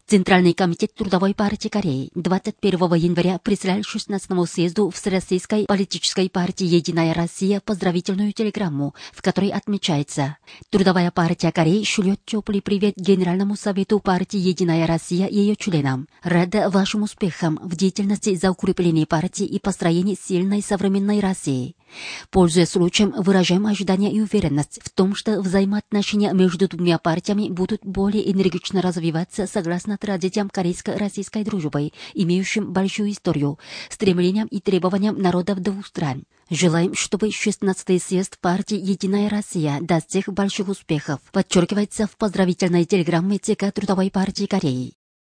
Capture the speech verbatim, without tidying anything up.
Центральный комитет Трудовой партии Кореи двадцать первого января прислал шестнадцатому съезду Всероссийской политической партии «Единая Россия» поздравительную телеграмму, в которой отмечается: Трудовая партия Кореи шлет теплый привет Генеральному совету партии «Единая Россия» и ее членам. Рада вашим успехам в деятельности за укрепление партии и построение сильной современной России. Пользуясь случаем, выражаем ожидание и уверенность в том, что взаимоотношения между двумя партиями будут более энергично развиваться согласно традициям корейско-российской дружбы, имеющим большую историю, стремлениям и требованиям народов двух стран. Желаем, чтобы шестнадцатый съезд партии «Единая Россия» достиг больших успехов, подчеркивается в поздравительной телеграмме ЦК Трудовой партии Кореи.